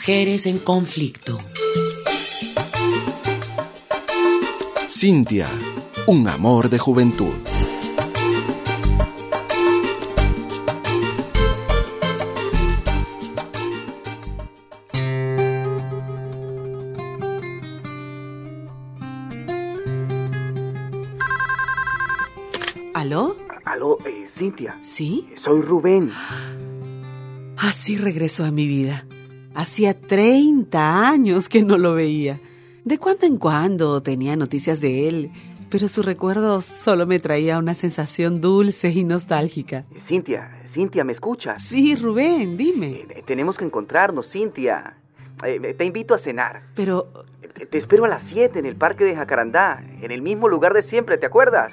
Mujeres en conflicto. Cintia, un amor de juventud. ¿Aló? Aló, Cintia. ¿Sí? Soy Rubén. Así regresó a mi vida. Hacía 30 años que no lo veía. De cuando en cuando tenía noticias de él, pero su recuerdo solo me traía una sensación dulce y nostálgica. Cintia, ¿me escuchas? Sí, Rubén, dime. Tenemos que encontrarnos, Cintia. Te invito a cenar. Pero... Te espero a las 7 en el parque de Jacarandá, en el mismo lugar de siempre, ¿te acuerdas?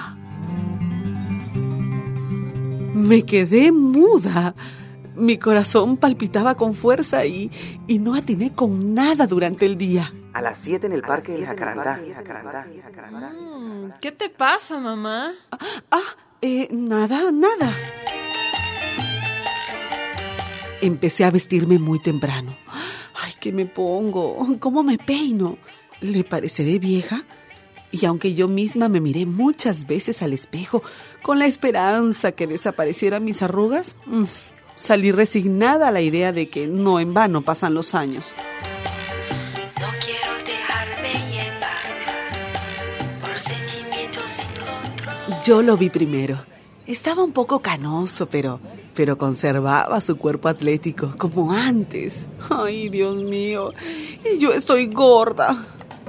Me quedé muda. Mi corazón palpitaba con fuerza y no atiné con nada durante el día. A las 7 en el parque de Jacarandá. ¿Qué te pasa, mamá? Nada. Empecé a vestirme muy temprano. Ay, ¿qué me pongo? ¿Cómo me peino? ¿Le pareceré vieja? Y aunque yo misma me miré muchas veces al espejo con la esperanza que desaparecieran mis arrugas, salí resignada a la idea de que no en vano pasan los años. No quiero dejarme llevar por sentimientos sin control. Yo lo vi primero. Estaba un poco canoso, pero conservaba su cuerpo atlético como antes. Ay, Dios mío, y yo estoy gorda.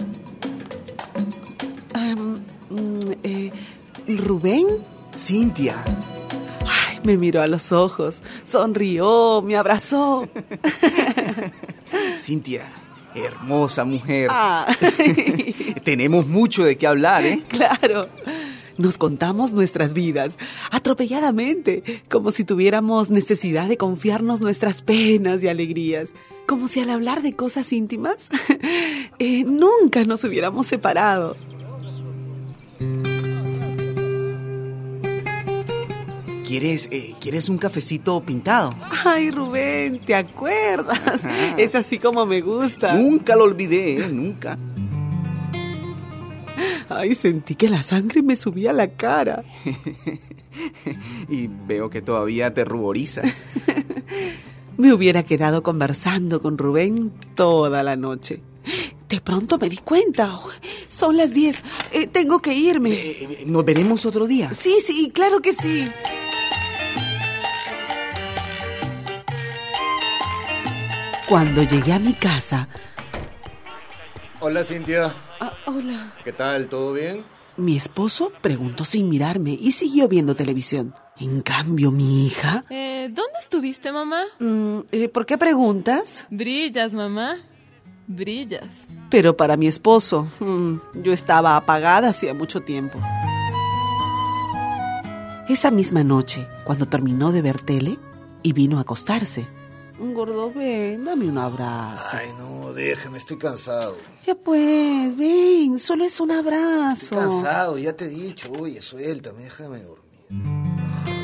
¿Rubén? Cintia. Ay, me miró a los ojos, sonrió, me abrazó. Cintia, hermosa mujer. Ay. Tenemos mucho de qué hablar, ¿eh? Claro. Nos contamos nuestras vidas, atropelladamente, como si tuviéramos necesidad de confiarnos nuestras penas y alegrías, como si al hablar de cosas íntimas, nunca nos hubiéramos separado. ¿Quieres un cafecito pintado? Ay, Rubén, ¿te acuerdas? Es así como me gusta. Nunca lo olvidé, nunca. Ay, sentí que la sangre me subía a la cara. Y veo que todavía te ruborizas. Me hubiera quedado conversando con Rubén toda la noche. De pronto me di cuenta. Son las 10. Tengo que irme. ¿Nos veremos otro día? Sí, claro que sí. Cuando llegué a mi casa... Hola, Cintia. Hola. ¿Qué tal? ¿Todo bien? Mi esposo preguntó sin mirarme y siguió viendo televisión. En cambio, mi hija... ¿Dónde estuviste, mamá? ¿Por qué preguntas? Brillas, mamá. Brillas. Pero para mi esposo, yo estaba apagada hacía mucho tiempo. Esa misma noche, cuando terminó de ver tele y vino a acostarse. Gordo, ven, dame un abrazo. Ay, no, déjame, estoy cansado. Ya pues, ven, solo es un abrazo. Estoy cansado, ya te he dicho. Oye, suéltame, déjame dormir.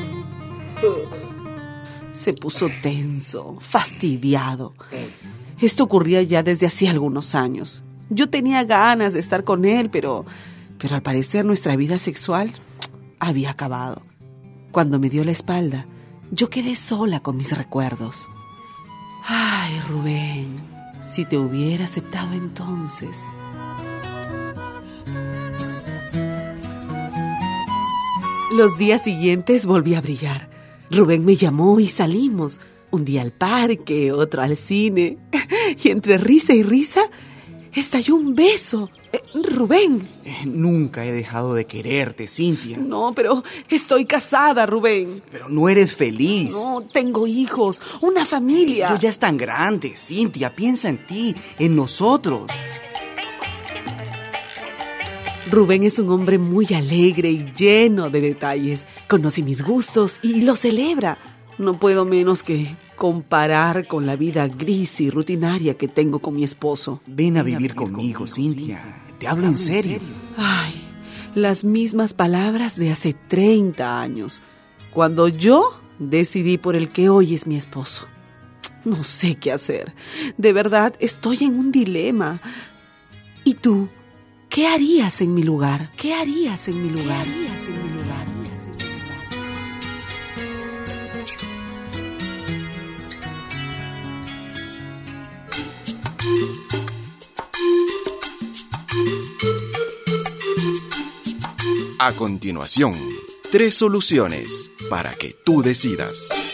Se puso tenso, fastidiado. Esto ocurría ya desde hacía algunos años. Yo tenía ganas de estar con él, pero al parecer nuestra vida sexual había acabado. Cuando me dio la espalda, yo quedé sola con mis recuerdos. Ay, Rubén, si te hubiera aceptado entonces. Los días siguientes volví a brillar. Rubén me llamó y salimos. Un día al parque, otro al cine. Y entre risa y risa, estalló un beso. Rubén. Nunca he dejado de quererte, Cintia. No, pero estoy casada, Rubén. Pero no eres feliz. No, tengo hijos, una familia. Tú ya es tan grande, Cintia. Piensa en ti, en nosotros. Rubén es un hombre muy alegre y lleno de detalles. Conoce mis gustos y los celebra. No puedo menos que comparar con la vida gris y rutinaria que tengo con mi esposo. Ven a vivir conmigo, Cintia. Te hablo en serio. Ay, las mismas palabras de hace 30 años, cuando yo decidí por el que hoy es mi esposo. No sé qué hacer. De verdad, estoy en un dilema. ¿Y tú? ¿Qué harías en mi lugar? ¿Qué harías en mi lugar? ¿Qué harías en mi lugar? A continuación, 3 soluciones para que tú decidas.